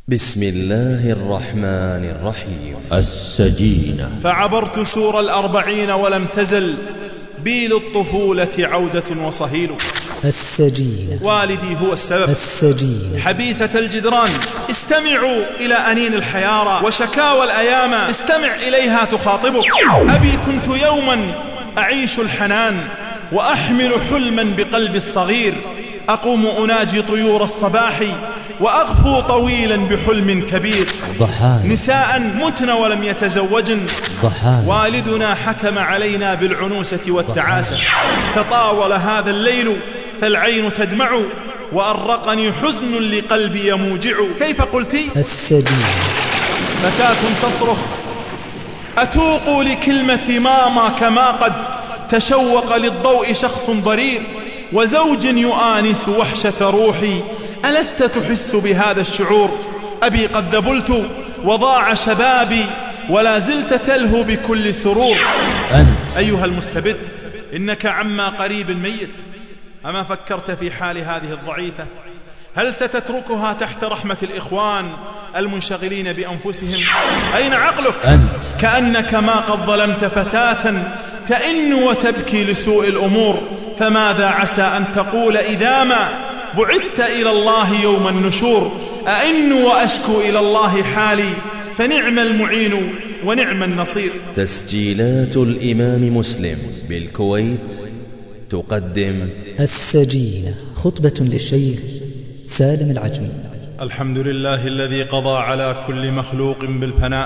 بسم الله الرحمن الرحيم. السجينة. فعبرت سور 40 ولم تزل بي للطفولة عودة وصهيل. السجينة. والدي هو السبب. السجينة. حبيسة الجدران استمعوا إلى أنين الحيارى وشكاوى الأيام استمع إليها تخاطبك. أبي كنت يوما أعيش الحنان وأحمل حلما بقلبي الصغير، أقوم أناجي طيور الصباح وأغفو طويلا بحلم كبير. ضحايا. نساء متن ولم يتزوجن. ضحايا. والدنا حكم علينا بالعنوسة والتعاسة. تطاول هذا الليل فالعين تدمع وأرقني حزن لقلبي يموجع. كيف قلتي؟ السجينة. فتاة تصرخ أتوق لكلمة ماما كما قد تشوق للضوء شخص ضرير وزوج يؤانس وحشة روحي. ألست تحس بهذا الشعور؟ أبي قد ذبلت وضاع شبابي ولا زلت تلهو بكل سرور. أنت أيها المستبد إنك عما قريب ميت. أما فكرت في حال هذه الضعيفة؟ هل ستتركها تحت رحمة الإخوان المنشغلين بأنفسهم؟ أين عقلك؟ أنت كأنك ما قد ظلمت فتاة تئن وتبكي لسوء الأمور. فماذا عسى أن تقول إذا ما بعدت إلى الله يوم النشور؟ أئن وأشكو إلى الله حالي فنعم المعين ونعم النصير. تسجيلات الإمام مسلم بالكويت تقدم السجينة، خطبة للشيخ سالم العجمي. الحمد لله الذي قضى على كل مخلوق بالفناء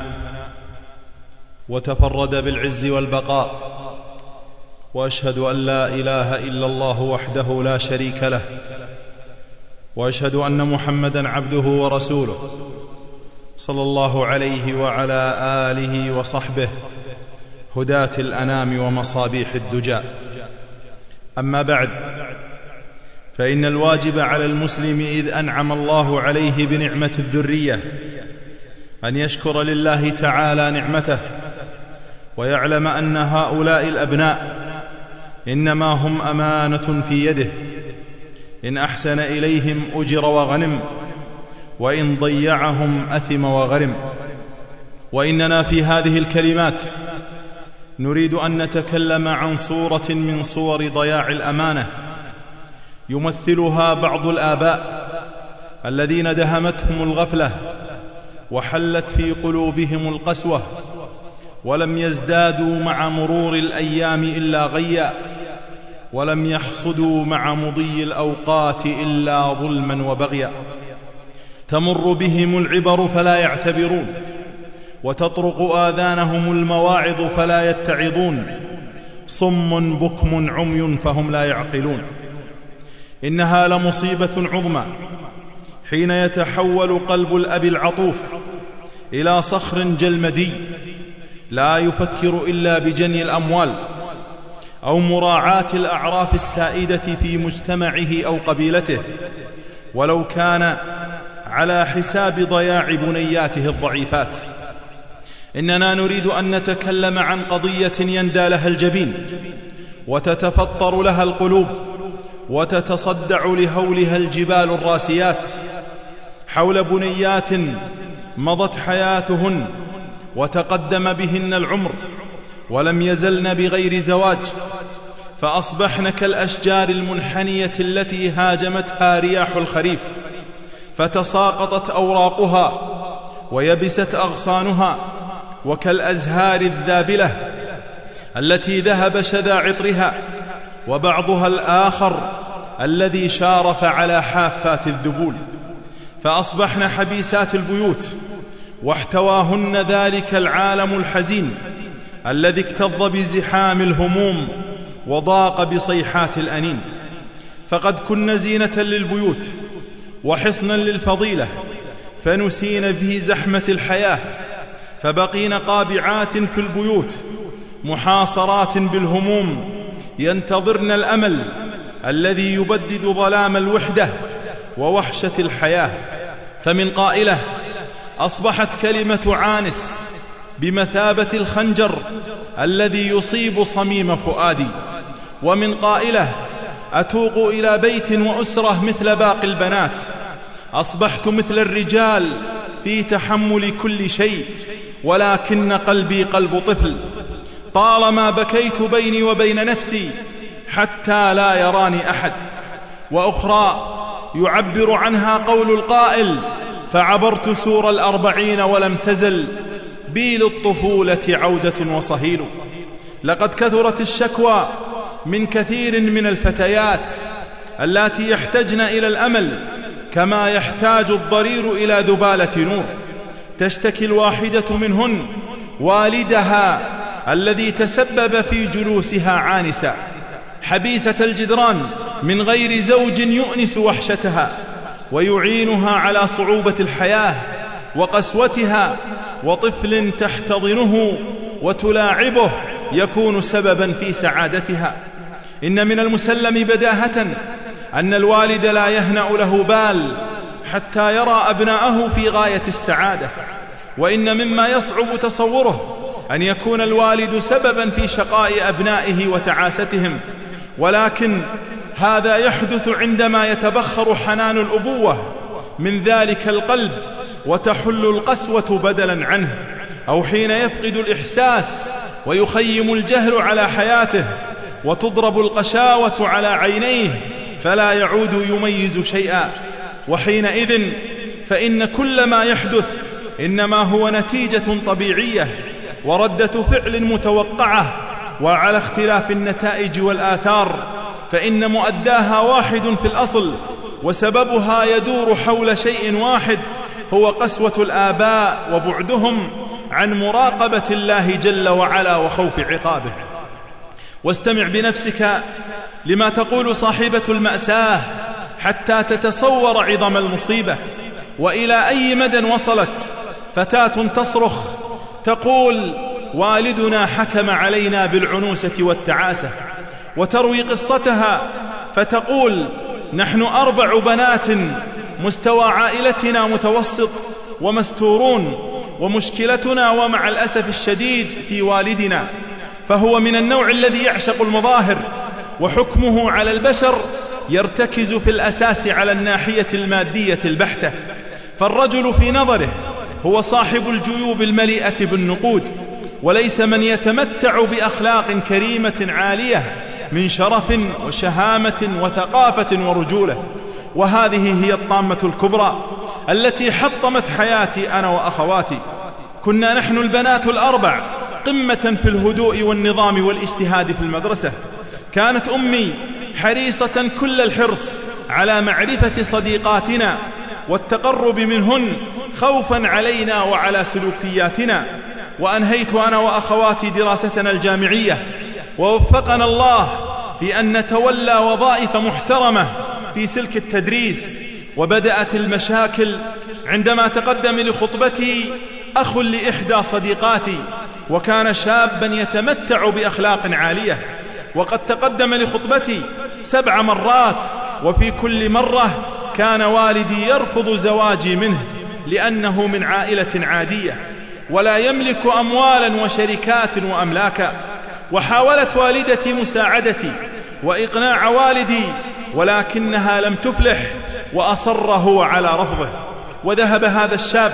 وتفرد بالعز والبقاء، وأشهد أن لا إله إلا الله وحده لا شريك له، وأشهد أن محمدًا عبده ورسوله صلى الله عليه وعلى آله وصحبه هداة الأنام ومصابيح الدجى. أما بعد، فإن الواجب على المسلم إذ أنعم الله عليه بنعمة الذرية أن يشكر لله تعالى نعمته، ويعلم أن هؤلاء الأبناء إنما هم أمانة في يده، إن أحسن إليهم أجر وغنم، وإن ضيعهم أثم وغرم. وإننا في هذه الكلمات نريد أن نتكلم عن صورة من صور ضياع الأمانة يمثلها بعض الآباء الذين دهمتهم الغفلة وحلت في قلوبهم القسوة، ولم يزدادوا مع مرور الأيام إلا غيا، ولم يحصدوا مع مضي الأوقات إلا ظلما وبغيا. تمر بهم العبر فلا يعتبرون، وتطرق آذانهم المواعظ فلا يتعظون، صم بكم عمي فهم لا يعقلون. إنها لمصيبة عظمى حين يتحول قلب الأب العطوف إلى صخر جلمدي لا يفكر إلا بجني الأموال أو مراعاة الأعراف السائدة في مجتمعه أو قبيلته، ولو كان على حساب ضياع بنياته الضعيفات. إننا نريد أن نتكلم عن قضية يندى لها الجبين وتتفطر لها القلوب وتتصدع لهولها الجبال الراسيات، حول بنيات مضت حياتهن وتقدم بهن العمر ولم يزلن بغير زواج، فأصبحن كالأشجار المنحنية التي هاجمتها رياح الخريف فتساقطت أوراقها ويبست أغصانها، وكالأزهار الذابلة التي ذهب شذا عطرها وبعضها الآخر الذي شارف على حافات الذبول، فأصبحن حبيسات البيوت واحتواهن ذلك العالم الحزين الذي اكتظ بزحام الهموم وضاق بصيحات الأنين. فقد كن زينة للبيوت وحصنا للفضيلة، فنسين في زحمة الحياة، فبقين قابعات في البيوت محاصرات بالهموم ينتظرن الأمل الذي يبدد ظلام الوحدة ووحشة الحياة. فمن قائلة أصبحت كلمة عانس بمثابة الخنجر الذي يصيب صميم فؤادي، ومن قائلة أتوق إلى بيت وأسرة مثل باقي البنات، أصبحت مثل الرجال في تحمل كل شيء، ولكن قلبي قلب طفل. طالما بكيت بيني وبين نفسي حتى لا يراني أحد. وأخرى يعبر عنها قول القائل: فعبرت سور 40 ولم تزل بي للطفولة عودة وصهيل. لقد كثرت الشكوى من كثير من الفتيات اللاتي يحتجن إلى الأمل كما يحتاج الضرير إلى ذبالة نور. تشتكي الواحدة منهن والدها الذي تسبب في جلوسها عانسا حبيسة الجدران من غير زوج يؤنس وحشتها ويعينها على صعوبة الحياة وقسوتها، وطفل تحتضنه وتلاعبه يكون سببا في سعادتها. إن من المسلم بداهة أن الوالد لا يهنأ له بال حتى يرى أبناءه في غاية السعادة، وإن مما يصعب تصوره أن يكون الوالد سببا في شقاء أبنائه وتعاستهم، ولكن هذا يحدث عندما يتبخر حنان الأبوة من ذلك القلب وتحل القسوة بدلا عنه، أو حين يفقد الإحساس ويخيم الجهل على حياته وتضرب القشاوة على عينيه فلا يعود يميز شيئا. وحينئذ فإن كل ما يحدث إنما هو نتيجة طبيعية وردة فعل متوقعة، وعلى اختلاف النتائج والآثار فإن مؤداها واحد في الأصل، وسببها يدور حول شيء واحد هو قسوة الآباء وبعدهم عن مراقبة الله جل وعلا وخوف عقابه. واستمع بنفسك لما تقول صاحبة المأساة حتى تتصور عظم المصيبة، وإلى أي مدى وصلت. فتاة تصرخ تقول: والدنا حكم علينا بالعنوسة والتعاسة، وتروي قصتها فتقول: نحن 4 بنات، مستوى عائلتنا متوسط ومستورون، ومشكلتنا ومع الأسف الشديد في والدنا، فهو من النوع الذي يعشق المظاهر، وحكمه على البشر يرتكز في الأساس على الناحية المادية البحتة. فالرجل في نظره هو صاحب الجيوب المليئة بالنقود، وليس من يتمتع بأخلاق كريمة عالية من شرف وشهامة وثقافة ورجولة. وهذه هي الطامة الكبرى التي حطمت حياتي أنا وأخواتي. كنا نحن البنات ال4 قمة في الهدوء والنظام والاجتهاد في المدرسة. كانت أمي حريصة كل الحرص على معرفة صديقاتنا والتقرب منهن خوفا علينا وعلى سلوكياتنا. وأنهيت أنا وأخواتي دراستنا الجامعية، ووفقنا الله في أن نتولى وظائف محترمة في سلك التدريس. وبدأت المشاكل عندما تقدم لخطبتي أخ لإحدى صديقاتي، وكان شابا يتمتع بأخلاق عالية، وقد تقدم لخطبتي 7 مرات، وفي كل مرة كان والدي يرفض زواجي منه لأنه من عائلة عادية ولا يملك أموالا وشركات وأملاكا. وحاولت والدتي مساعدتي وإقناع والدي، ولكنها لم تفلح، وأصر هو على رفضه. وذهب هذا الشاب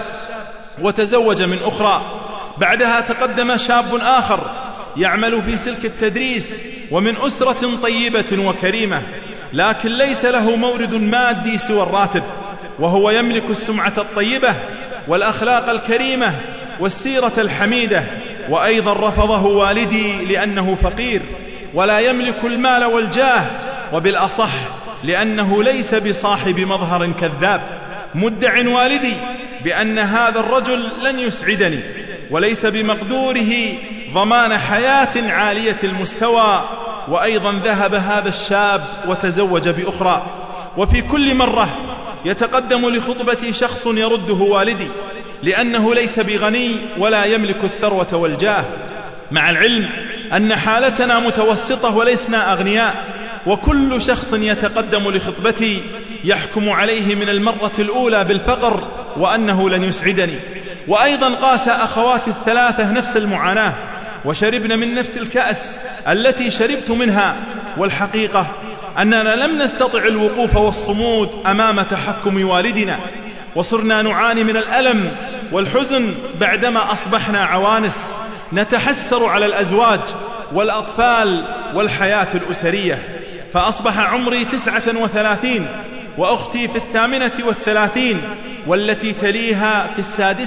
وتزوج من أخرى. بعدها تقدم شاب آخر يعمل في سلك التدريس ومن أسرة طيبة وكريمة، لكن ليس له مورد مادي سوى الراتب، وهو يملك السمعة الطيبة والأخلاق الكريمة والسيرة الحميدة. وأيضا رفضه والدي لأنه فقير ولا يملك المال والجاه، وبالأصح لأنه ليس بصاحب مظهر كذاب. مدع والدي بأن هذا الرجل لن يسعدني، وليس بمقدوره ضمان حياة عالية المستوى. وأيضا ذهب هذا الشاب وتزوج بأخرى. وفي كل مرة يتقدم لخطبتي شخص يرده والدي لأنه ليس بغني ولا يملك الثروة والجاه، مع العلم أن حالتنا متوسطة ولسنا أغنياء. وكل شخص يتقدم لخطبتي يحكم عليه من المرة الأولى بالفقر وأنه لن يسعدني. وأيضا قاس أخواتي ال3 نفس المعاناة، وشربن من نفس الكأس التي شربت منها. والحقيقة أننا لم نستطع الوقوف والصمود أمام تحكم والدنا، وصرنا نعاني من الألم والحزن بعدما أصبحنا عوانس نتحسر على الأزواج والأطفال والحياة الأسرية. فأصبح عمري 39 وأختي في 38 والتي تليها في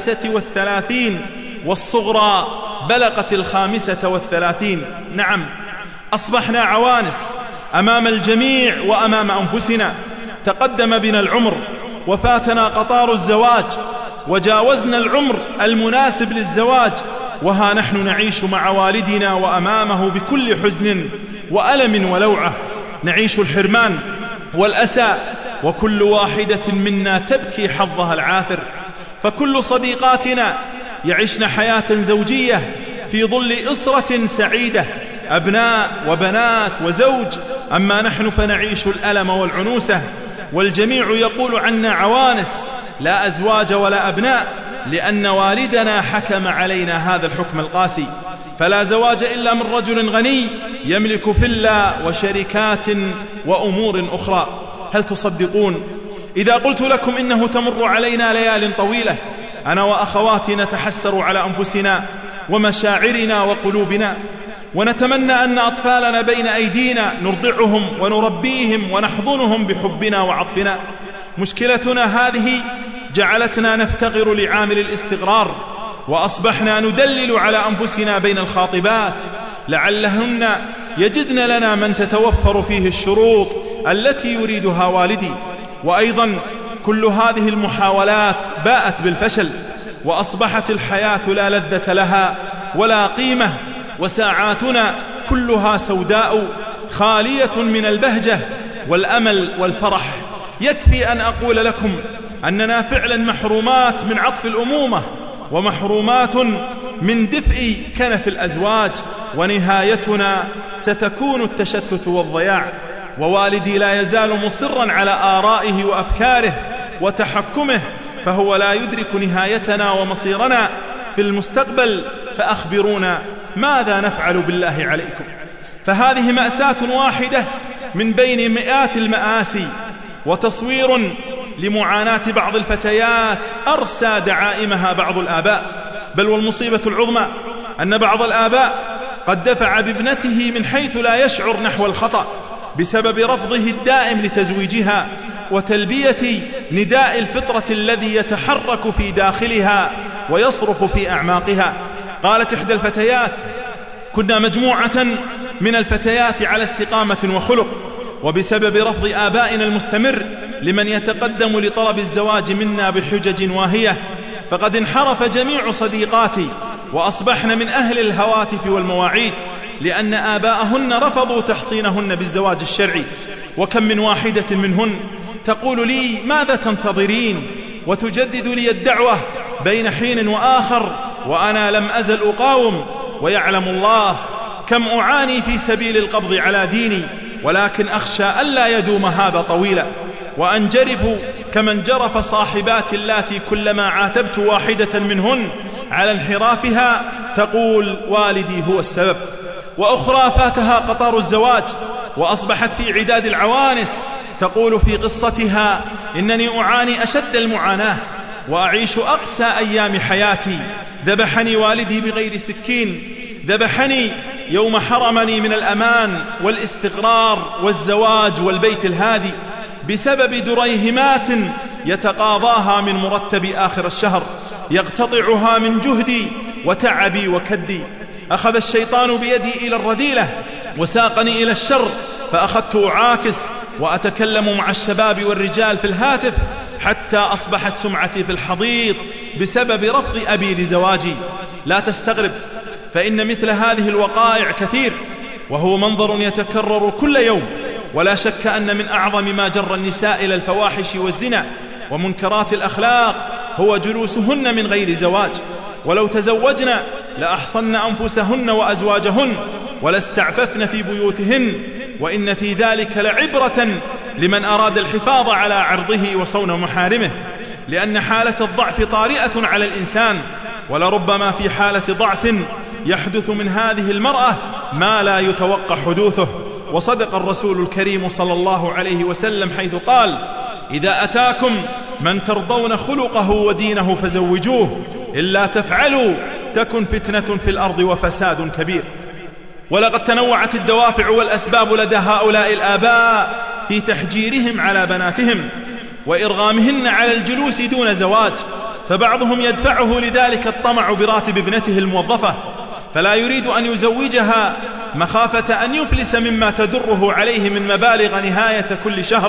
36 والصغرى بلغت 35. نعم، أصبحنا عوانس أمام الجميع وأمام أنفسنا. تقدم بنا العمر وفاتنا قطار الزواج وجاوزنا العمر المناسب للزواج، وها نحن نعيش مع والدنا وأمامه بكل حزن وألم ولوعة. نعيش الحرمان والأسى، وكل واحدة منا تبكي حظها العاثر. فكل صديقاتنا يعيشن حياة زوجية في ظل أسرة سعيدة، أبناء وبنات وزوج، أما نحن فنعيش الألم والعنوسة، والجميع يقول عنا عوانس لا أزواج ولا أبناء، لأن والدنا حكم علينا هذا الحكم القاسي. فلا زواج إلا من رجل غني يملك فيلا وشركات وأمور أخرى. هل تصدقون إذا قلت لكم إنه تمر علينا ليال طويلة أنا وأخواتي نتحسر على أنفسنا ومشاعرنا وقلوبنا، ونتمنى أن أطفالنا بين أيدينا نرضعهم ونربيهم ونحضنهم بحبنا وعطفنا. مشكلتنا هذه جعلتنا نفتقر لعامل الاستقرار، وأصبحنا ندلل على أنفسنا بين الخاطبات لعلهن يجدن لنا من تتوفر فيه الشروط التي يريدها والدي. وأيضا كل هذه المحاولات باءت بالفشل، وأصبحت الحياة لا لذة لها ولا قيمة، وساعاتنا كلها سوداء خالية من البهجة والأمل والفرح. يكفي أن أقول لكم أننا فعلا محرومات من عطف الأمومة، ومحرومات من دفء كنف الأزواج، ونهايتنا ستكون التشتت والضياع. ووالدي لا يزال مصرا على آرائه وأفكاره وتحكمه، فهو لا يدرك نهايتنا ومصيرنا في المستقبل. فأخبرونا ماذا نفعل بالله عليكم؟ فهذه مأساة واحدة من بين مئات المآسي، وتصوير لمعاناة بعض الفتيات أرسى دعائمها بعض الآباء. بل والمصيبة العظمى أن بعض الآباء قد دفع بابنته من حيث لا يشعر نحو الخطأ بسبب رفضه الدائم لتزويجها وتلبية نداء الفطرة الذي يتحرك في داخلها ويصرخ في أعماقها. قالت إحدى الفتيات: كنا مجموعة من الفتيات على استقامة وخلق، وبسبب رفض آبائنا المستمر لمن يتقدم لطلب الزواج منا بحجج واهية فقد انحرف جميع صديقاتي وأصبحن من أهل الهواتف والمواعيد، لأن آباءهن رفضوا تحصينهن بالزواج الشرعي. وكم من واحدة منهن تقول لي: ماذا تنتظرين؟ وتجدد لي الدعوة بين حين وآخر، وأنا لم أزل أقاوم. ويعلم الله كم أعاني في سبيل القبض على ديني، ولكن أخشى ألا يدوم هذا طويلا، وأنجرف كما انجرف صاحبات اللاتي كلما عاتبت واحدة منهن على انحرافها تقول: والدي هو السبب. وأخرى فاتها قطار الزواج وأصبحت في عداد العوانس تقول في قصتها: إنني أعاني أشد المعاناة وأعيش أقسى أيام حياتي. ذبحني والدي بغير سكين، ذبحني يوم حرمني من الأمان والاستقرار والزواج والبيت الهادي بسبب دريهمات يتقاضاها من مرتب آخر الشهر يقتطعها من جهدي وتعبي وكدي. أخذ الشيطان بيدي إلى الرذيلة وساقني إلى الشر، فأخذت أعاكس وأتكلم مع الشباب والرجال في الهاتف حتى أصبحت سمعتي في الحضيض بسبب رفض أبي لزواجي. لا تستغرب، فإن مثل هذه الوقائع كثير، وهو منظر يتكرر كل يوم. ولا شك أن من أعظم ما جر النساء إلى الفواحش والزنا ومنكرات الأخلاق هو جلوسهن من غير زواج. ولو تزوجن لأحصن أنفسهن وأزواجهن ولاستعففن في بيوتهن، وإن في ذلك لعبرة لمن أراد الحفاظ على عرضه وصون محارمه، لأن حالة الضعف طارئة على الإنسان، ولربما في حالة ضعف يحدث من هذه المرأة ما لا يتوقع حدوثه. وصدق الرسول الكريم صلى الله عليه وسلم حيث قال: إذا أتاكم من ترضون خلقه ودينه فزوجوه، إلا تفعلوا تكن فتنة في الأرض وفساد كبير. ولقد تنوعت الدوافع والأسباب لدى هؤلاء الآباء في تحجيرهم على بناتهم وإرغامهن على الجلوس دون زواج، فبعضهم يدفعه لذلك الطمع براتب ابنته الموظفة، فلا يريد أن يزوجها مخافة أن يفلس مما تدره عليه من مبالغ نهاية كل شهر،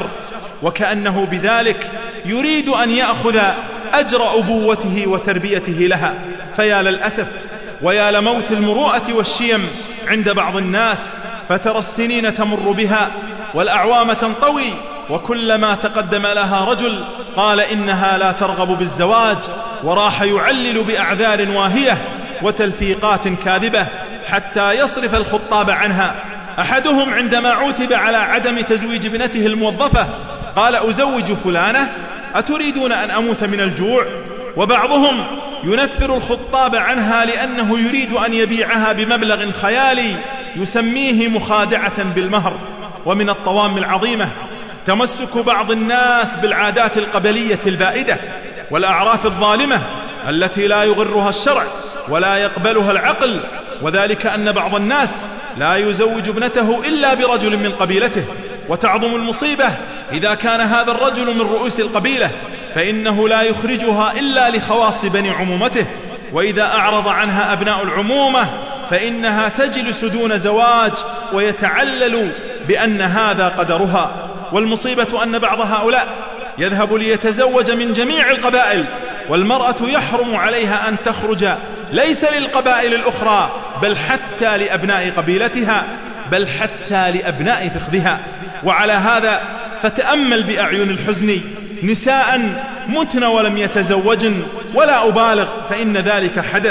وكأنه بذلك يريد أن يأخذ أجر أبوته وتربيته لها. فيا للأسف ويا لموت المروءة والشيم عند بعض الناس، فترى السنين تمر بها والأعوام تنطوي، وكلما تقدم لها رجل قال إنها لا ترغب بالزواج، وراح يعلل بأعذار واهية وتلفيقات كاذبة حتى يصرف الخطاب عنها. أحدهم عندما عوتب على عدم تزويج ابنته الموظفة قال: أزوج فلانة؟ أتريدون أن أموت من الجوع؟ وبعضهم ينفر الخطاب عنها لأنه يريد أن يبيعها بمبلغ خيالي يسميه مخادعة بالمهر. ومن الطوام العظيمة تمسك بعض الناس بالعادات القبلية البائدة والأعراف الظالمة التي لا يغرها الشرع ولا يقبلها العقل، وذلك أن بعض الناس لا يزوج ابنته إلا برجل من قبيلته، وتعظم المصيبة إذا كان هذا الرجل من رؤوس القبيلة، فإنه لا يخرجها إلا لخواص بني عمومته، وإذا أعرض عنها أبناء العمومة فإنها تجلس دون زواج ويتعلل بأن هذا قدرها. والمصيبة أن بعض هؤلاء يذهب ليتزوج من جميع القبائل، والمرأة يحرم عليها أن تخرج ليس للقبائل الأخرى بل حتى لأبناء قبيلتها، بل حتى لأبناء فخذها. وعلى هذا فتأمل بأعين الحزن نساء متن ولم يتزوجن، ولا أبالغ فإن ذلك حدث،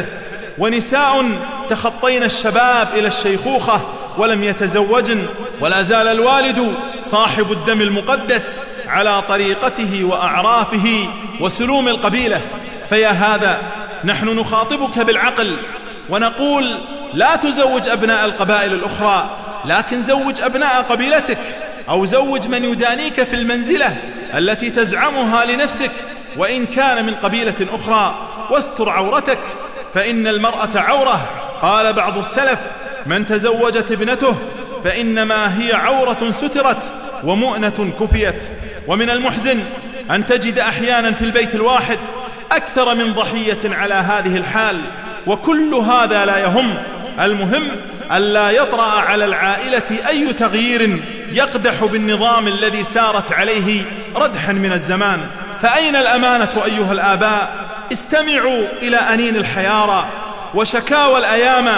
ونساء تخطين الشباب إلى الشيخوخة ولم يتزوجن، ولا زال الوالد صاحب الدم المقدس على طريقته وأعرافه وسلوم القبيلة. فيا هذا نحن نخاطبك بالعقل ونقول: لا تزوج أبناء القبائل الأخرى، لكن زوج أبناء قبيلتك، أو زوج من يدانيك في المنزلة التي تزعمها لنفسك وإن كان من قبيلة أخرى، واستر عورتك، فإن المرأة عورة. قال بعض السلف: من تزوجت ابنته فإنما هي عورة سترت ومؤنة كفيت. ومن المحزن أن تجد أحيانا في البيت الواحد أكثر من ضحية على هذه الحال، وكل هذا لا يهم، المهم ألا يطرأ على العائلة أي تغيير يقدح بالنظام الذي سارت عليه ردحا من الزمان. فأين الأمانة أيها الآباء؟ استمعوا إلى أنين الحيارى وشكاوى الأيام،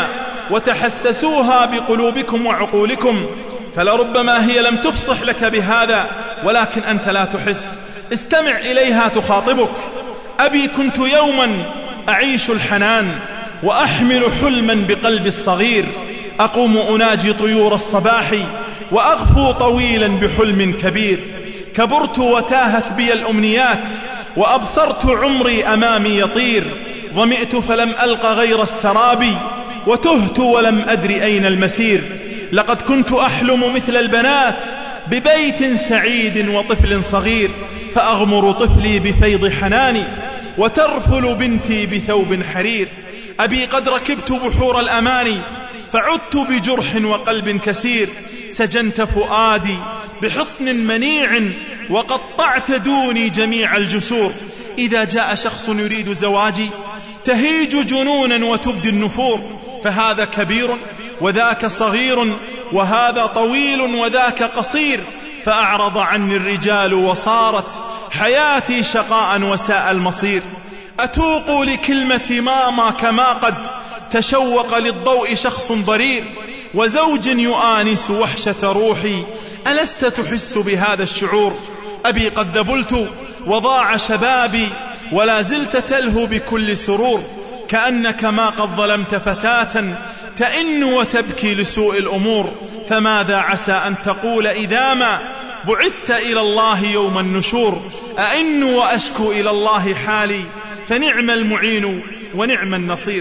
وتحسسوها بقلوبكم وعقولكم، فلربما هي لم تفصح لك بهذا ولكن أنت لا تحس. استمع إليها تخاطبك: أبي كنت يوما أعيش الحنان وأحمل حلما بقلبي الصغير، أقوم أناجي طيور الصباح وأغفو طويلا بحلم كبير، كبرت وتاهت بي الأمنيات وأبصرت عمري أمامي يطير، ظمئت فلم ألق غير السراب وتهت ولم أدر أين المسير، لقد كنت أحلم مثل البنات ببيت سعيد وطفل صغير، فأغمر طفلي بفيض حناني وترفل بنتي بثوب حرير، أبي قد ركبت بحور الأماني فعدت بجرح وقلب كسير، سجنت فؤادي بحصن منيع وقطعت دوني جميع الجسور، إذا جاء شخص يريد زواجي تهيج جنونا وتبدي النفور، فهذا كبير وذاك صغير، وهذا طويل وذاك قصير، فأعرض عني الرجال وصارت حياتي شقاء وساء المصير، أتوق لكلمة ماما كما قد تشوق للضوء شخص ضرير، وزوج يؤانس وحشة روحي، ألست تحس بهذا الشعور؟ أبي قد ذبلت وضاع شبابي ولا زلت تلهو بكل سرور، كأنك ما قد ظلمت فتاة تئن وتبكي لسوء الأمور، فماذا عسى أن تقول إذا ما بعثت إلى الله يوم النشور، أئن وأشكو إلى الله حالي فنعم المعين ونعم النصير.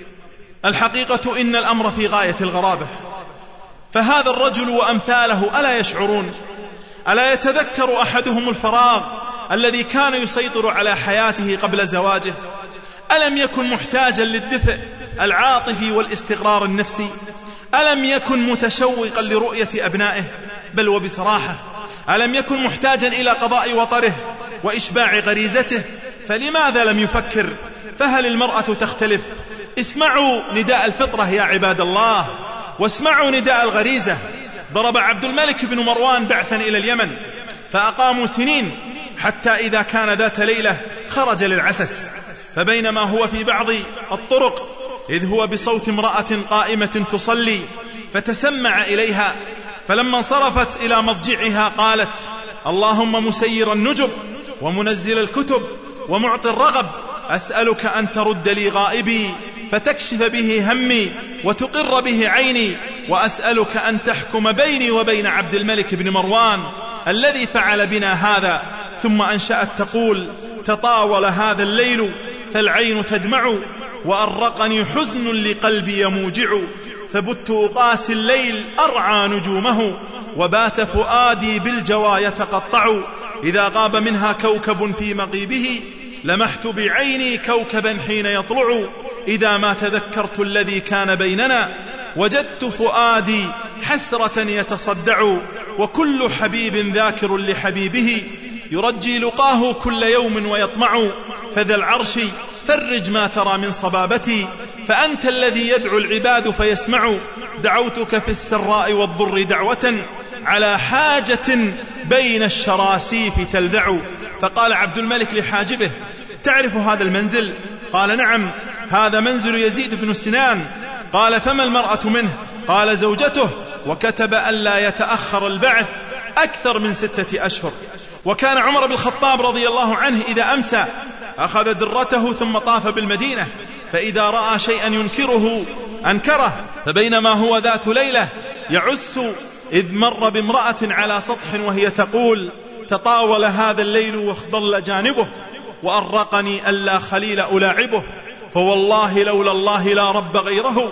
الحقيقة إن الأمر في غاية الغرابة، فهذا الرجل وأمثاله ألا يشعرون؟ ألا يتذكر أحدهم الفراغ الذي كان يسيطر على حياته قبل زواجه؟ ألم يكن محتاجا للدفء العاطفي والاستقرار النفسي؟ ألم يكن متشوقا لرؤية أبنائه؟ بل وبصراحة ألم يكن محتاجا إلى قضاء وطره وإشباع غريزته؟ فلماذا لم يفكر؟ فهل المرأة تختلف؟ اسمعوا نداء الفطرة يا عباد الله، واسمعوا نداء الغريزة. ضرب عبد الملك بن مروان بعثا إلى اليمن، فأقاموا سنين، حتى إذا كان ذات ليلة خرج للعسس، فبينما هو في بعض الطرق إذ هو بصوت امرأة قائمة تصلي، فتسمع إليها، فلما انصرفت إلى مضجعها قالت: اللهم مسير النجب ومنزل الكتب ومعطي الرغب، أسألك أن ترد لي غائبي فتكشف به همي وتقر به عيني، وأسألك أن تحكم بيني وبين عبد الملك بن مروان الذي فعل بنا هذا. ثم أنشأت تقول: تطاول هذا الليل فالعين تدمع، وأرقني حزن لقلبي يموجع، فبت أقاسي الليل أرعى نجومه، وبات فؤادي بالجوى يتقطع، إذا غاب منها كوكب في مغيبه لمحت بعيني كوكبا حين يطلع، إذا ما تذكرت الذي كان بيننا وجدت فؤادي حسرة يتصدع، وكل حبيب ذاكر لحبيبه يرجي لقاه كل يوم ويطمع، فذا العرش فرج ما ترى من صبابتي، فأنت الذي يدعو العباد فيسمع، دعوتك في السراء والضر دعوة على حاجة بين الشراسيف تلذع. فقال عبد الملك لحاجبه: تعرف هذا المنزل؟ قال: نعم، هذا منزل يزيد بن سنان. قال: فما المرأة منه؟ قال: زوجته، وكتب ألا يتأخر البعث أكثر من 6 أشهر. وكان عمر بن الخطاب رضي الله عنه إذا أمسى أخذ درته ثم طاف بالمدينة، فإذا رأى شيئا ينكره أنكره، فبينما هو ذات ليلة يعس إذ مر بامرأة على سطح وهي تقول: تطاول هذا الليل واخضل جانبه، وأرقني ألا خليل ألاعبه، فوالله لولا الله لا رب غيره،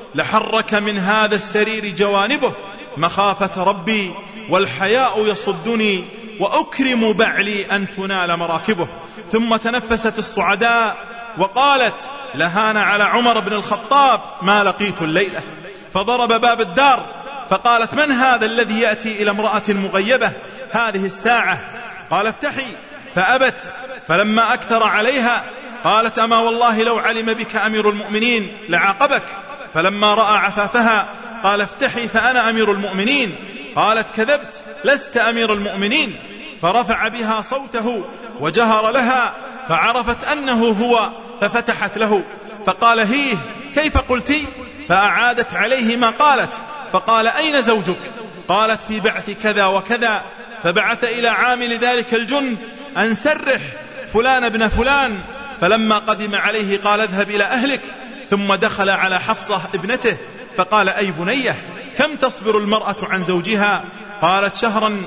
لحرك من هذا السرير جوانبه، مخافة ربي والحياء يصدني، وأكرم بعلي أن تنال مراكبه. ثم تنفست الصعداء وقالت: لهان على عمر بن الخطاب ما لقيت الليلة. فضرب باب الدار فقالت: من هذا الذي يأتي إلى امرأة مغيبة هذه الساعة؟ قال: افتحي. فأبت، فلما أكثر عليها قالت: أما والله لو علم بك أمير المؤمنين لعاقبك. فلما رأى عفافها قال: افتحي فأنا أمير المؤمنين. قالت: كذبت، لست أمير المؤمنين. فرفع بها صوته وجهر لها، فعرفت أنه هو، ففتحت له، فقال: هيه، كيف قلتي؟ فأعادت عليه ما قالت، فقال: أين زوجك؟ قالت: في بعث كذا وكذا. فبعث إلى عامل ذلك الجند أن سرح فلان ابن فلان. فلما قدم عليه قال: اذهب إلى أهلك. ثم دخل على حفصة ابنته فقال: أي بنية، كم تصبر المرأة عن زوجها؟ قالت: 1 2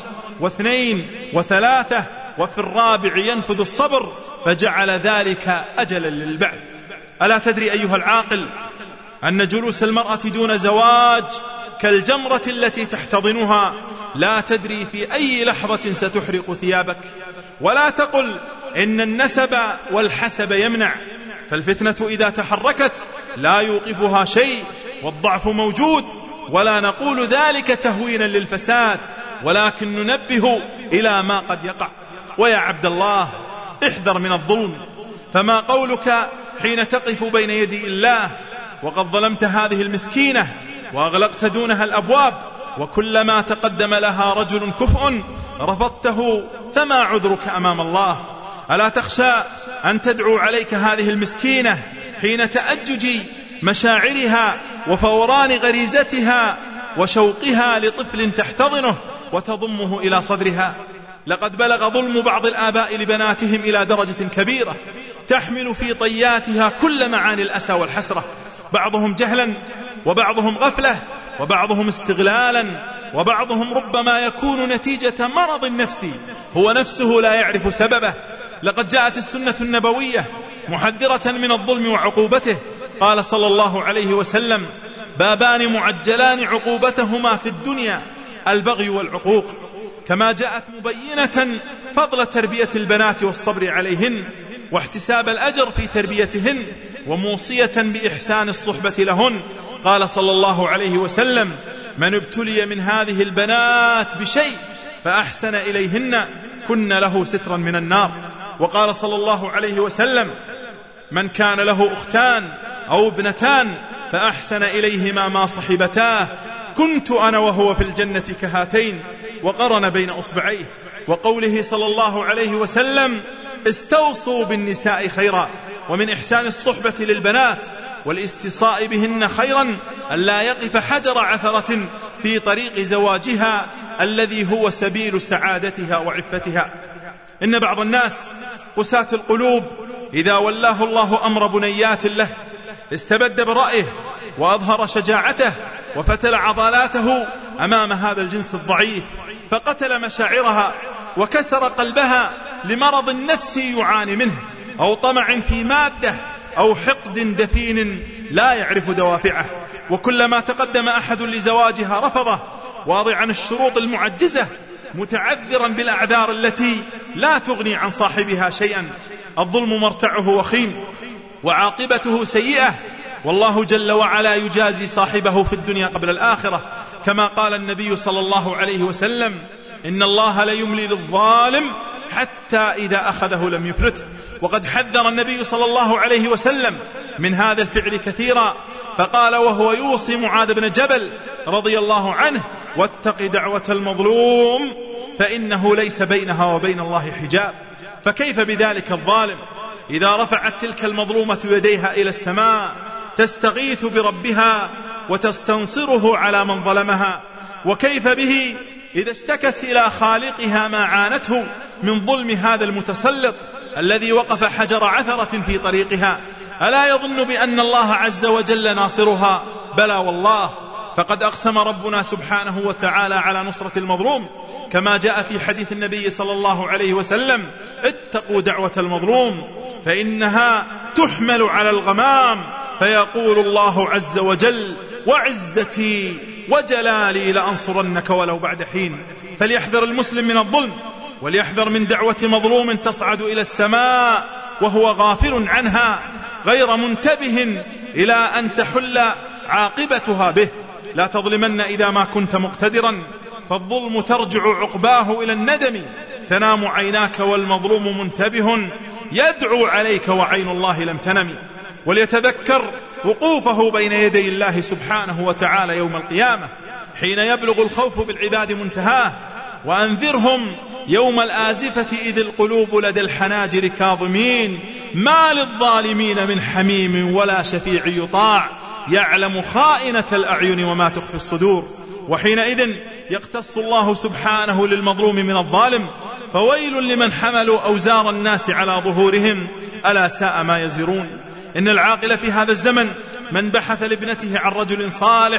و3، وفي الرابع ينفذ الصبر، فجعل ذلك أجلا للبعث. ألا تدري أيها العاقل أن جلوس المرأة دون زواج كالجمرة التي تحتضنها، لا تدري في أي لحظة ستحرق ثيابك. ولا تقل إن النسب والحسب يمنع، فالفتنة إذا تحركت لا يوقفها شيء، والضعف موجود، ولا نقول ذلك تهوينا للفساد، ولكن ننبه إلى ما قد يقع. ويا عبد الله، احذر من الظلم، فما قولك حين تقف بين يدي الله وقد ظلمت هذه المسكينة وأغلقت دونها الأبواب، وكلما تقدم لها رجل كفء رفضته، فما عذرك أمام الله؟ ألا تخشى أن تدعو عليك هذه المسكينة حين تأجج مشاعرها وفوران غريزتها وشوقها لطفل تحتضنه وتضمه إلى صدرها؟ لقد بلغ ظلم بعض الآباء لبناتهم إلى درجة كبيرة تحمل في طياتها كل معاني الأسى والحسرة، بعضهم جهلا، وبعضهم غفلة، وبعضهم استغلالا، وبعضهم ربما يكون نتيجة مرض نفسي هو نفسه لا يعرف سببه. لقد جاءت السنة النبوية محذرة من الظلم وعقوبته. قال صلى الله عليه وسلم: بابان معجلان عقوبتهما في الدنيا: البغي والعقوق. كما جاءت مبينة فضل تربية البنات والصبر عليهن واحتساب الأجر في تربيتهن، وموصية بإحسان الصحبة لهن. قال صلى الله عليه وسلم: من ابتلي من هذه البنات بشيء فأحسن إليهن كن له سترا من النار. وقال صلى الله عليه وسلم: من كان له أختان أو ابنتان فأحسن إليهما ما صحبتاه كنت أنا وهو في الجنة كهاتين، وقرن بين أصبعيه. وقوله صلى الله عليه وسلم: استوصوا بالنساء خيرا. ومن إحسان الصحبة للبنات والاستيصاء بهن خيرا ألا يقف حجر عثرة في طريق زواجها الذي هو سبيل سعادتها وعفتها. إن بعض الناس قساة القلوب إذا ولاه الله أمر بنيات له استبد برأيه وأظهر شجاعته وفتل عضلاته أمام هذا الجنس الضعيف، فقتل مشاعرها وكسر قلبها لمرض نفسي يعاني منه، أو طمع في مادة، أو حقد دفين لا يعرف دوافعه. وكلما تقدم أحد لزواجها رفضه، واضعا الشروط المعجزة، متعذرا بالأعذار التي لا تغني عن صاحبها شيئا. الظلم مرتعه وخيم وعاقبته سيئة، والله جل وعلا يجازي صاحبه في الدنيا قبل الآخرة، كما قال النبي صلى الله عليه وسلم: إن الله ليملي للظالم حتى إذا أخذه لم يفلته. وقد حذر النبي صلى الله عليه وسلم من هذا الفعل كثيرا، فقال وهو يوصي معاذ بن جبل رضي الله عنه: واتق دعوة المظلوم فإنه ليس بينها وبين الله حجاب. فكيف بذلك الظالم إذا رفعت تلك المظلومة يديها إلى السماء تستغيث بربها وتستنصره على من ظلمها؟ وكيف به إذا اشتكت إلى خالقها ما عانته من ظلم هذا المتسلط الذي وقف حجر عثرة في طريقها؟ ألا يظن بأن الله عز وجل ناصرها؟ بلى والله، فقد أقسم ربنا سبحانه وتعالى على نصرة المظلوم، كما جاء في حديث النبي صلى الله عليه وسلم: اتقوا دعوة المظلوم فإنها تحمل على الغمام فيقول الله عز وجل: وعزتي وجلالي لأنصرنك ولو بعد حين. فليحذر المسلم من الظلم، وليحذر من دعوة مظلوم تصعد إلى السماء وهو غافل عنها غير منتبه إلى أن تحل عاقبتها به. لا تظلمن إذا ما كنت مقتدرا، فالظلم ترجع عقباه إلى الندم. تنام عيناك والمظلوم منتبه يدعو عليك وعين الله لم تنم. وليتذكر وقوفه بين يدي الله سبحانه وتعالى يوم القيامة حين يبلغ الخوف بالعباد منتهاه. وأنذرهم يوم الآزفة إذ القلوب لدى الحناجر كاظمين ما للظالمين من حميم ولا شفيع يطاع يعلم خائنة الأعين وما تخفي الصدور. وحينئذ يقتص الله سبحانه للمظلوم من الظالم: فويل لمن حملوا أوزار الناس على ظهورهم ألا ساء ما يزرون. إن العاقل في هذا الزمن من بحث لابنته عن رجل صالح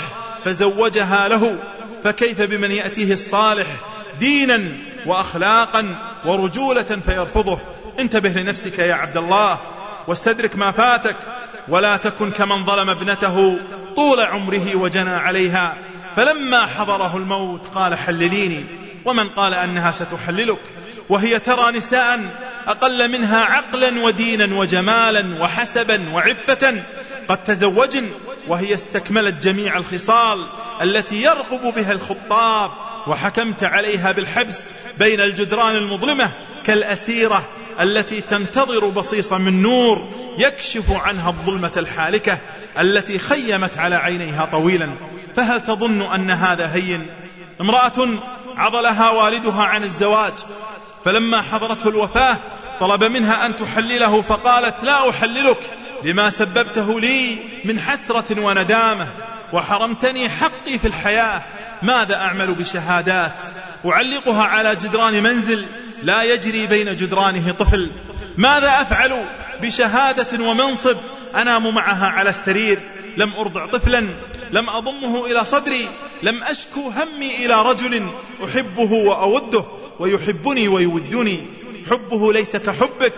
فزوجها له، فكيف بمن يأتيه الصالح دينا وأخلاقا ورجولة فيرفضه؟ انتبه لنفسك يا عبد الله واستدرك ما فاتك، ولا تكن كمن ظلم ابنته طول عمره وجنى عليها، فلما حضره الموت قال حلليني، ومن قال أنها ستحللك وهي ترى نساء أقل منها عقلا ودينا وجمالا وحسبا وعفة قد تزوجن وهي استكملت جميع الخصال التي يرغب بها الخطاب، وحكمت عليها بالحبس بين الجدران المظلمة كالأسيرة التي تنتظر بصيصا من نور يكشف عنها الظلمة الحالكة التي خيمت على عينيها طويلا. فهل تظن أن هذا هين؟ امرأة عضلها والدها عن الزواج، فلما حضرته الوفاة طلب منها أن تحلله، فقالت: لا أحللك لما سببته لي من حسرة وندامة، وحرمتني حقي في الحياة. ماذا أعمل بشهادات أعلقها على جدران منزل لا يجري بين جدرانه طفل؟ ماذا أفعل بشهادة ومنصب أنام معها على السرير؟ لم أرضع طفلا، لم أضمه إلى صدري، لم أشكو همي إلى رجل أحبه وأوده ويحبني ويودني. حبه ليس كحبك،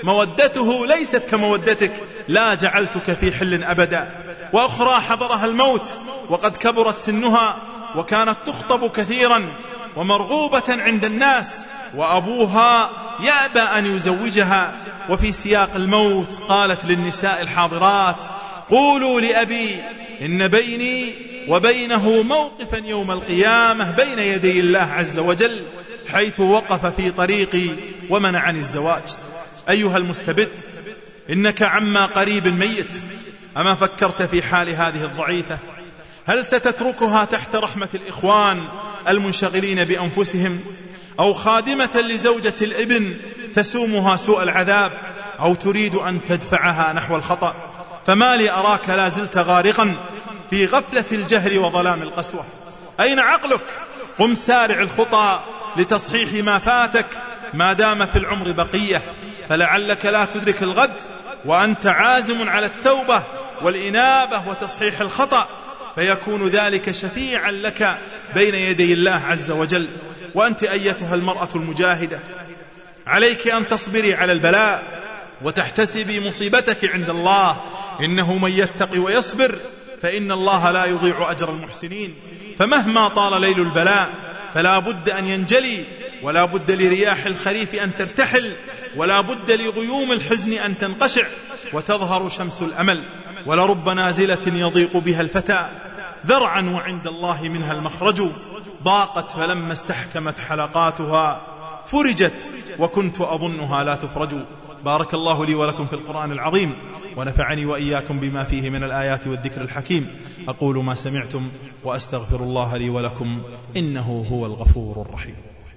مودته ليست كمودتك، لا جعلتك في حل أبدا. وأخرى حضرها الموت وقد كبرت سنها وكانت تخطب كثيرا ومرغوبة عند الناس، وأبوها يأبى أن يزوجها. وفي سياق الموت قالت للنساء الحاضرات: قولوا لأبي إن بيني وبينه موقفا يوم القيامة بين يدي الله عز وجل، حيث وقف في طريقي ومنعني الزواج. أيها المستبد، إنك عما قريب ميت. أما فكرت في حال هذه الضعيفة؟ هل ستتركها تحت رحمة الإخوان المنشغلين بأنفسهم، أو خادمة لزوجة الابن تسومها سوء العذاب، أو تريد أن تدفعها نحو الخطأ؟ فما لي أراك لا زلت غارقا في غفلة الجهل وظلام القسوة. أين عقلك؟ قم سارع الخطى لتصحيح ما فاتك ما دام في العمر بقية، فلعلك لا تدرك الغد وأنت عازم على التوبة والإنابة وتصحيح الخطأ، فيكون ذلك شفيعا لك بين يدي الله عز وجل. وأنت أيتها المرأة المجاهدة، عليك أن تصبري على البلاء وتحتسبي مصيبتك عند الله، إنه من يتقي ويصبر فإن الله لا يضيع أجر المحسنين. فمهما طال ليل البلاء فلا بد أن ينجلي، ولا بد لرياح الخريف أن ترتحل، ولا بد لغيوم الحزن أن تنقشع وتظهر شمس الأمل. ولرب نازلة يضيق بها الفتى ذرعا وعند الله منها المخرج، ضاقت فلما استحكمت حلقاتها فرجت وكنت أظنها لا تفرج. بارك الله لي ولكم في القرآن العظيم، ونفعني وإياكم بما فيه من الآيات والذكر الحكيم. أقول ما سمعتم وأستغفر الله لي ولكم، إنه هو الغفور الرحيم.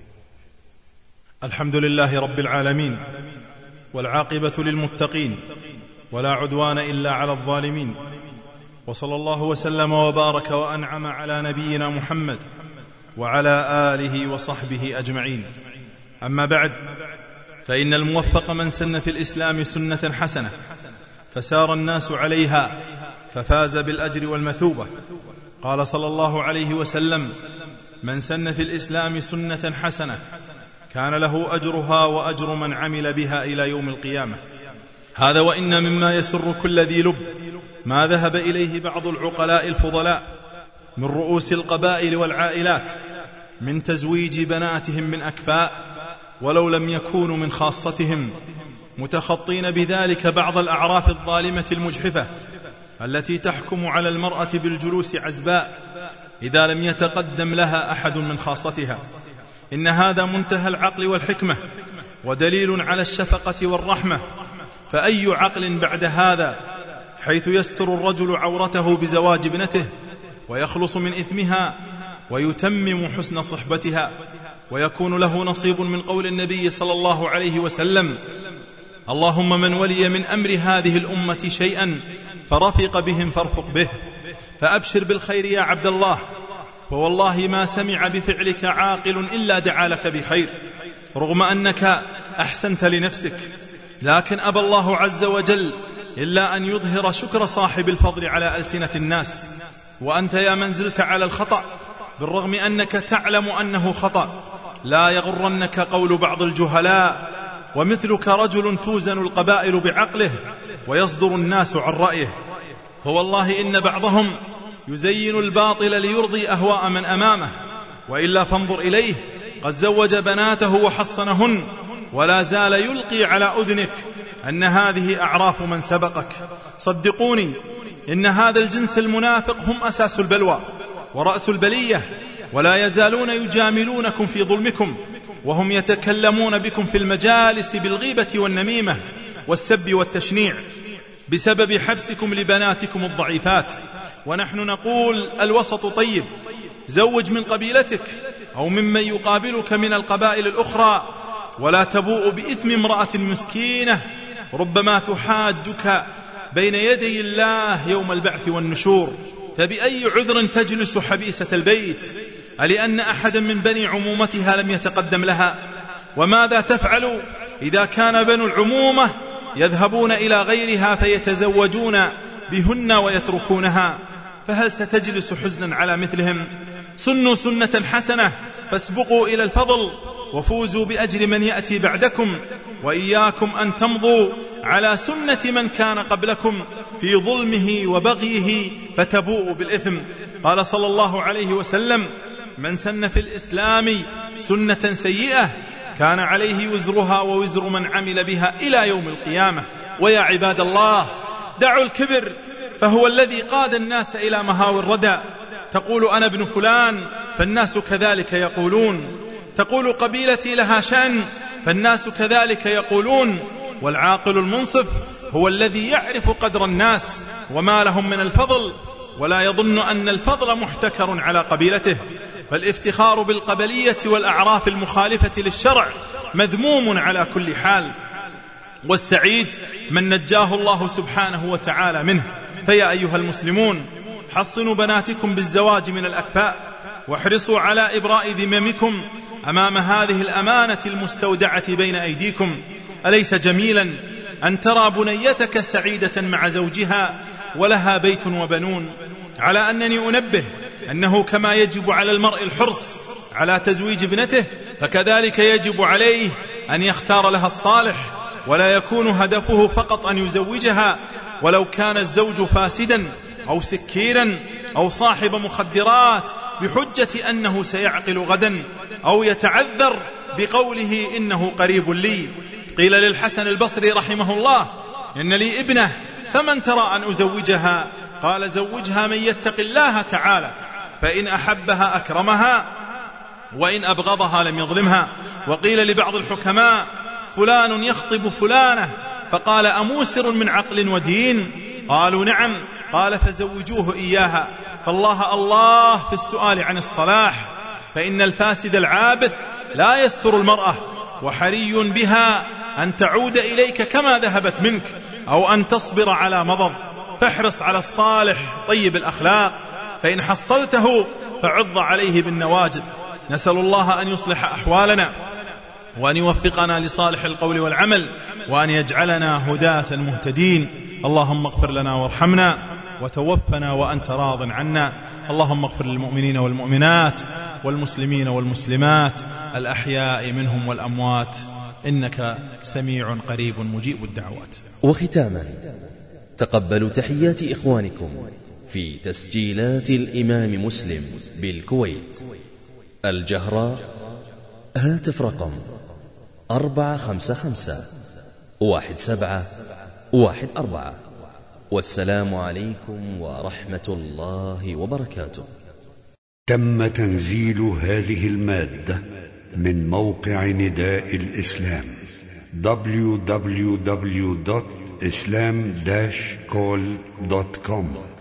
الحمد لله رب العالمين، والعاقبة للمتقين، ولا عدوان إلا على الظالمين، وصلى الله وسلم وبارك وأنعم على نبينا محمد وعلى آله وصحبه أجمعين. أما بعد، فإن الموفق من سن في الإسلام سنة حسنة فسار الناس عليها ففاز بالأجر والمثوبة. قال صلى الله عليه وسلم: من سن في الإسلام سنة حسنة كان له أجرها وأجر من عمل بها إلى يوم القيامة. هذا وإن مما يسر كل ذي لب ما ذهب إليه بعض العقلاء الفضلاء من رؤوس القبائل والعائلات من تزويج بناتهم من أكفاء ولو لم يكونوا من خاصتهم، متخطين بذلك بعض الأعراف الظالمة المجحفة التي تحكم على المرأة بالجلوس عزباء إذا لم يتقدم لها أحد من خاصتها. إن هذا منتهى العقل والحكمة ودليل على الشفقة والرحمة، فأي عقل بعد هذا، حيث يستر الرجل عورته بزواج ابنته ويخلص من إثمها ويتمم حسن صحبتها، ويكون له نصيب من قول النبي صلى الله عليه وسلم: اللهم من ولي من أمر هذه الأمة شيئا فرفق بهم فارفق به. فأبشر بالخير يا عبد الله، فوالله ما سمع بفعلك عاقل إلا دعا لك بخير، رغم أنك أحسنت لنفسك، لكن أبى الله عز وجل إلا أن يظهر شكر صاحب الفضل على ألسنة الناس. وأنت يا من زلت على الخطأ بالرغم أنك تعلم أنه خطأ، لا يغرنك قول بعض الجهلاء، ومثلك رجل توزن القبائل بعقله ويصدر الناس عن رأيه. فوالله إن بعضهم يزين الباطل ليرضي أهواء من أمامه، وإلا فانظر إليه قد زوج بناته وحصنهن، ولا زال يلقي على أذنك أن هذه أعراف من سبقك. صدقوني إن هذا الجنس المنافق هم أساس البلوى ورأس البلية، ولا يزالون يجاملونكم في ظلمكم، وهم يتكلمون بكم في المجالس بالغيبة والنميمة والسب والتشنيع بسبب حبسكم لبناتكم الضعيفات. ونحن نقول: الوسط طيب، زوج من قبيلتك أو ممن يقابلك من القبائل الأخرى، ولا تبوء بإثم امرأة مسكينة ربما تحاجك بين يدي الله يوم البعث والنشور. فبأي عذر تجلس حبيسة البيت؟ ألأن أحدا من بني عمومتها لم يتقدم لها؟ وماذا تفعل إذا كان بنو العمومة يذهبون إلى غيرها فيتزوجون بهن ويتركونها؟ فهل ستجلس حزنا على مثلهم؟ سنوا سنة حسنة فاسبقوا إلى الفضل وفوزوا بأجر من يأتي بعدكم، وإياكم أن تمضوا على سنة من كان قبلكم في ظلمه وبغيه فتبوءوا بالإثم. قال صلى الله عليه وسلم: من سن في الإسلام سنة سيئة كان عليه وزرها ووزر من عمل بها إلى يوم القيامة. ويا عباد الله، دعوا الكبر، فهو الذي قاد الناس إلى مهاوي الردى. تقول أنا ابن فلان، فالناس كذلك يقولون. تقول قبيلتي لها شأن، فالناس كذلك يقولون. والعاقل المنصف هو الذي يعرف قدر الناس وما لهم من الفضل، ولا يظن أن الفضل محتكر على قبيلته. فالافتخار بالقبلية والأعراف المخالفة للشرع مذموم على كل حال، والسعيد من نجاه الله سبحانه وتعالى منه. فيا أيها المسلمون، حصنوا بناتكم بالزواج من الأكفاء، واحرصوا على إبراء ذممكم أمام هذه الأمانة المستودعة بين أيديكم. أليس جميلا أن ترى بنيتك سعيدة مع زوجها ولها بيت وبنون؟ على أنني أنبه أنه كما يجب على المرء الحرص على تزويج ابنته، فكذلك يجب عليه أن يختار لها الصالح، ولا يكون هدفه فقط أن يزوجها ولو كان الزوج فاسدا أو سكيرا أو صاحب مخدرات، بحجة أنه سيعقل غدا، أو يتعذر بقوله إنه قريب لي. قيل للحسن البصري رحمه الله: إن لي ابنة، فمن ترى أن أزوجها؟ قال: زوجها من يتق الله تعالى، فإن أحبها أكرمها، وإن أبغضها لم يظلمها. وقيل لبعض الحكماء: فلان يخطب فلانة، فقال: أموسر من عقل ودين؟ قالوا: نعم. قال: فزوجوه إياها. فالله الله في السؤال عن الصلاح، فإن الفاسد العابث لا يستر المرأة، وحري بها أن تعود إليك كما ذهبت منك، أو أن تصبر على مضض. فاحرص على الصالح طيب الأخلاق، فإن حصلته فعض عليه بالنواجذ. نسأل الله أن يصلح أحوالنا، وأن يوفقنا لصالح القول والعمل، وأن يجعلنا هداة مهتدين. اللهم اغفر لنا وارحمنا، وتوفنا وأنت راض عنا. اللهم اغفر للمؤمنين والمؤمنات والمسلمين والمسلمات الأحياء منهم والأموات، إنك سميع قريب مجيب الدعوات. وختاما، تقبلوا تحيات إخوانكم في تسجيلات الإمام مسلم بالكويت. الجهراء، هاتف رقم 455-1714. والسلام عليكم ورحمة الله وبركاته. تم تنزيل هذه المادة من موقع نداء الإسلام www.islam-call.com